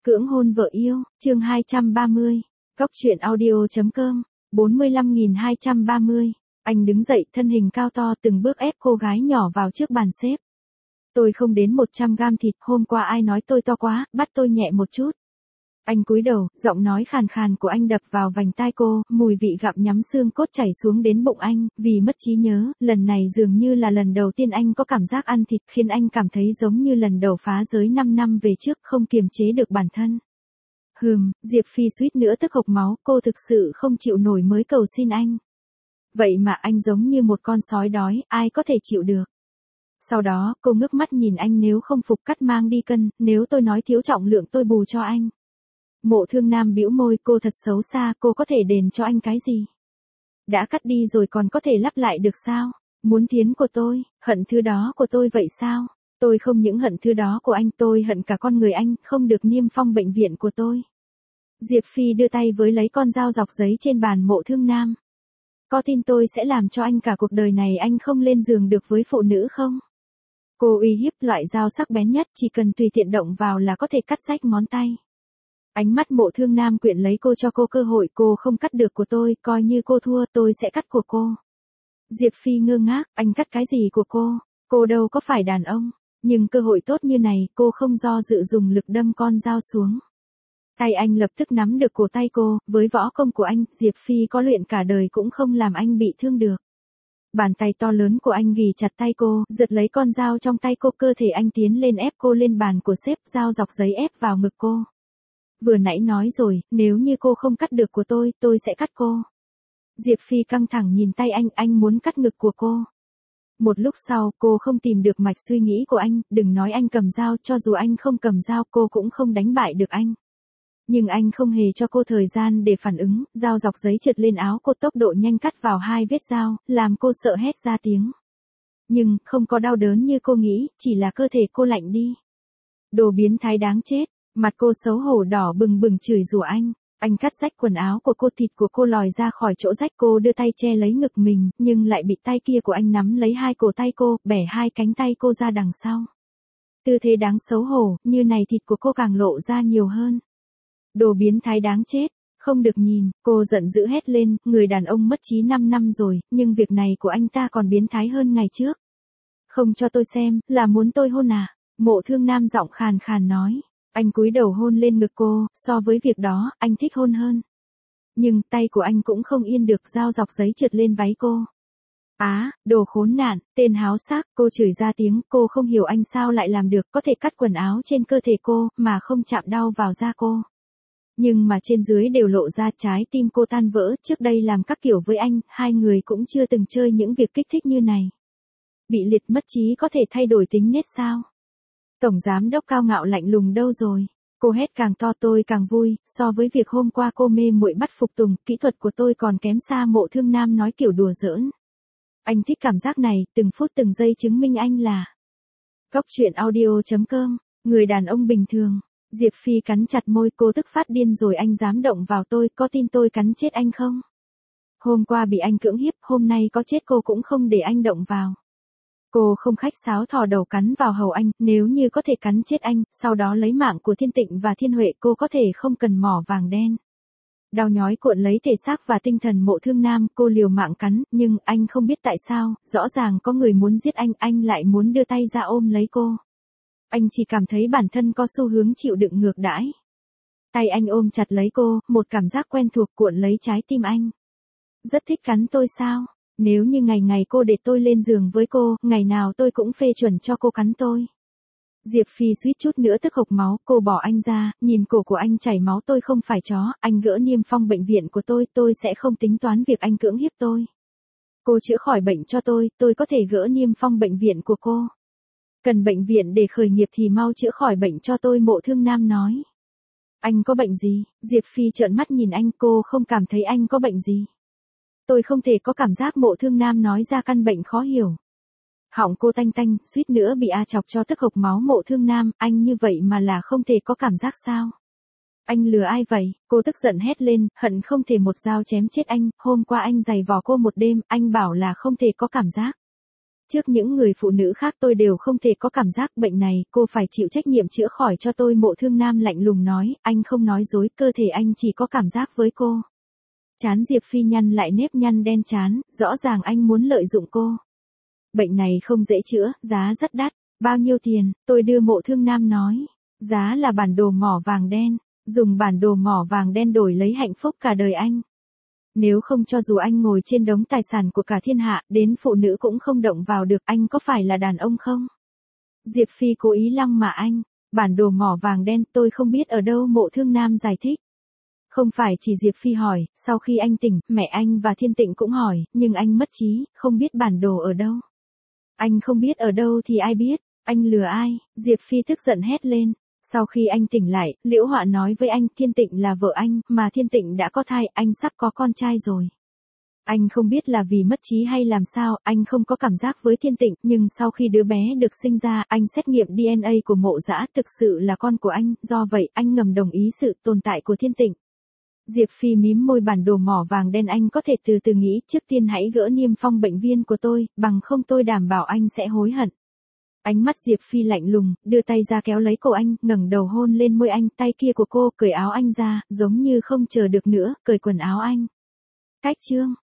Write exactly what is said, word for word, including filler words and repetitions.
Cưỡng hôn vợ yêu, chương hai trăm ba mươi. Cóc truyện audio.com, bốn mươi lăm nghìn hai trăm ba mươi. Anh đứng dậy, thân hình cao to, từng bước ép cô gái nhỏ vào trước bàn xếp. Tôi không đến một trăm gam thịt, hôm qua ai nói tôi to quá, bắt tôi nhẹ một chút. Anh cúi đầu, giọng nói khàn khàn của anh đập vào vành tai cô, mùi vị gặm nhắm xương cốt chảy xuống đến bụng anh, vì mất trí nhớ, lần này dường như là lần đầu tiên anh có cảm giác ăn thịt, khiến anh cảm thấy giống như lần đầu phá giới năm năm về trước, không kiềm chế được bản thân. Hừm, Diệp Phi suýt nữa tức hộc máu, cô thực sự không chịu nổi mới cầu xin anh. Vậy mà anh giống như một con sói đói, ai có thể chịu được. Sau đó, cô ngước mắt nhìn anh, nếu không phục cắt mang đi cân, nếu tôi nói thiếu trọng lượng tôi bù cho anh. Mộ Thương Nam bĩu môi, cô thật xấu xa, cô có thể đền cho anh cái gì? Đã cắt đi rồi còn có thể lắp lại được sao? Muốn thiến của tôi, hận thứ đó của tôi vậy sao? Tôi không những hận thứ đó của anh, tôi hận cả con người anh, không được niêm phong bệnh viện của tôi. Diệp Phi đưa tay với lấy con dao dọc giấy trên bàn Mộ Thương Nam. Có tin tôi sẽ làm cho anh cả cuộc đời này anh không lên giường được với phụ nữ không? Cô uy hiếp, loại dao sắc bén nhất, chỉ cần tùy tiện động vào là có thể cắt rách ngón tay. Ánh mắt Mộ Thương Nam quyện lấy cô, cho cô cơ hội, cô không cắt được của tôi, coi như cô thua, tôi sẽ cắt của cô. Diệp Phi ngơ ngác, anh cắt cái gì của cô? Cô đâu có phải đàn ông. Nhưng cơ hội tốt như này, cô không do dự dùng lực đâm con dao xuống. Tay anh lập tức nắm được cổ tay cô, với võ công của anh, Diệp Phi có luyện cả đời cũng không làm anh bị thương được. Bàn tay to lớn của anh ghì chặt tay cô, giật lấy con dao trong tay cô, cơ thể anh tiến lên ép cô lên bàn của sếp, dao dọc giấy ép vào ngực cô. Vừa nãy nói rồi, nếu như cô không cắt được của tôi, tôi sẽ cắt cô. Diệp Phi căng thẳng nhìn tay anh, anh muốn cắt ngực của cô. Một lúc sau, cô không tìm được mạch suy nghĩ của anh, đừng nói anh cầm dao, cho dù anh không cầm dao, cô cũng không đánh bại được anh. Nhưng anh không hề cho cô thời gian để phản ứng, dao dọc giấy trượt lên áo cô, tốc độ nhanh cắt vào hai vết dao, làm cô sợ hét ra tiếng. Nhưng, không có đau đớn như cô nghĩ, chỉ là cơ thể cô lạnh đi. Đồ biến thái đáng chết, mặt cô xấu hổ đỏ bừng bừng chửi rủa anh. Anh cắt rách quần áo của cô, thịt của cô lòi ra khỏi chỗ rách, cô đưa tay che lấy ngực mình, nhưng lại bị tay kia của anh nắm lấy hai cổ tay cô, bẻ hai cánh tay cô ra đằng sau. Tư thế đáng xấu hổ, như này thịt của cô càng lộ ra nhiều hơn. Đồ biến thái đáng chết, không được nhìn, cô giận dữ hét lên, người đàn ông mất trí năm năm rồi, nhưng việc này của anh ta còn biến thái hơn ngày trước. Không cho tôi xem, là muốn tôi hôn à? Mộ Thương Nam giọng khàn khàn nói. Anh cúi đầu hôn lên ngực cô, so với việc đó, anh thích hôn hơn. Nhưng, tay của anh cũng không yên được, dao dọc giấy trượt lên váy cô. Á, đồ khốn nạn, tên háo sắc, cô chửi ra tiếng, cô không hiểu anh sao lại làm được, có thể cắt quần áo trên cơ thể cô, mà không chạm đau vào da cô. Nhưng mà trên dưới đều lộ ra, trái tim cô tan vỡ, trước đây làm các kiểu với anh, hai người cũng chưa từng chơi những việc kích thích như này. Bị liệt mất trí có thể thay đổi tính nết sao? Tổng giám đốc cao ngạo lạnh lùng đâu rồi? Cô hét càng to, tôi càng vui, so với việc hôm qua cô mê muội bắt phục tùng, kỹ thuật của tôi còn kém xa. Mộ Thương Nam nói kiểu đùa giỡn. Anh thích cảm giác này, từng phút từng giây chứng minh anh là Cóc truyện audio.com, người đàn ông bình thường. Diệp Phi cắn chặt môi, cô tức phát điên rồi, anh dám động vào tôi, có tin tôi cắn chết anh không? Hôm qua bị anh cưỡng hiếp, hôm nay có chết cô cũng không để anh động vào. Cô không khách sáo thò đầu cắn vào hầu anh, nếu như có thể cắn chết anh, sau đó lấy mạng của Thiên Tịnh và Thiên Huệ, cô có thể không cần mỏ vàng đen. Đau nhói cuộn lấy thể xác và tinh thần Mộ Thương Nam, cô liều mạng cắn, nhưng anh không biết tại sao, rõ ràng có người muốn giết anh, anh lại muốn đưa tay ra ôm lấy cô. Anh chỉ cảm thấy bản thân có xu hướng chịu đựng ngược đãi. Tay anh ôm chặt lấy cô, một cảm giác quen thuộc cuộn lấy trái tim anh. Rất thích cắn tôi sao? Nếu như ngày ngày cô để tôi lên giường với cô, ngày nào tôi cũng phê chuẩn cho cô cắn tôi. Diệp Phi suýt chút nữa tức hộc máu, cô bỏ anh ra, nhìn cổ của anh chảy máu, tôi không phải chó, anh gỡ niêm phong bệnh viện của tôi, tôi sẽ không tính toán việc anh cưỡng hiếp tôi. Cô chữa khỏi bệnh cho tôi, tôi có thể gỡ niêm phong bệnh viện của cô. Cần bệnh viện để khởi nghiệp thì mau chữa khỏi bệnh cho tôi, Mộ Thương Nam nói. Anh có bệnh gì? Diệp Phi trợn mắt nhìn anh, cô không cảm thấy anh có bệnh gì. Tôi không thể có cảm giác. Mộ Thương Nam nói ra căn bệnh khó hiểu. Họng cô tanh tanh, suýt nữa bị a chọc cho tức hộc máu. Mộ Thương Nam, anh như vậy mà là không thể có cảm giác sao? Anh lừa ai vậy? Cô tức giận hét lên, hận không thể một dao chém chết anh, hôm qua anh giày vò cô một đêm, anh bảo là không thể có cảm giác. Trước những người phụ nữ khác tôi đều không thể có cảm giác bệnh này, cô phải chịu trách nhiệm chữa khỏi cho tôi. Mộ Thương Nam lạnh lùng nói, anh không nói dối, cơ thể anh chỉ có cảm giác với cô. Trán Diệp Phi nhăn lại nếp nhăn đen chán, rõ ràng anh muốn lợi dụng cô. Bệnh này không dễ chữa, giá rất đắt, bao nhiêu tiền, tôi đưa. Mộ Thương Nam nói, giá là bản đồ mỏ vàng đen, dùng bản đồ mỏ vàng đen đổi lấy hạnh phúc cả đời anh. Nếu không cho dù anh ngồi trên đống tài sản của cả thiên hạ, đến phụ nữ cũng không động vào được, anh có phải là đàn ông không? Diệp Phi cố ý lăng mạ anh, bản đồ mỏ vàng đen tôi không biết ở đâu. Mộ Thương Nam giải thích. Không phải chỉ Diệp Phi hỏi, sau khi anh tỉnh, mẹ anh và Thiên Tịnh cũng hỏi, nhưng anh mất trí, không biết bản đồ ở đâu. Anh không biết ở đâu thì ai biết, anh lừa ai? Diệp Phi tức giận hét lên. Sau khi anh tỉnh lại, Liễu Họa nói với anh, Thiên Tịnh là vợ anh, mà Thiên Tịnh đã có thai, anh sắp có con trai rồi. Anh không biết là vì mất trí hay làm sao, anh không có cảm giác với Thiên Tịnh, nhưng sau khi đứa bé được sinh ra, anh xét nghiệm đê en a của Mộ Dã, thực sự là con của anh, do vậy anh ngầm đồng ý sự tồn tại của Thiên Tịnh. Diệp Phi mím môi, bản đồ mỏ vàng đen anh có thể từ từ nghĩ, trước tiên hãy gỡ niêm phong bệnh viên của tôi, bằng không tôi đảm bảo anh sẽ hối hận. Ánh mắt Diệp Phi lạnh lùng, đưa tay ra kéo lấy cổ anh, ngẩng đầu hôn lên môi anh, tay kia của cô cởi áo anh ra, giống như không chờ được nữa, cởi quần áo anh. Cách chương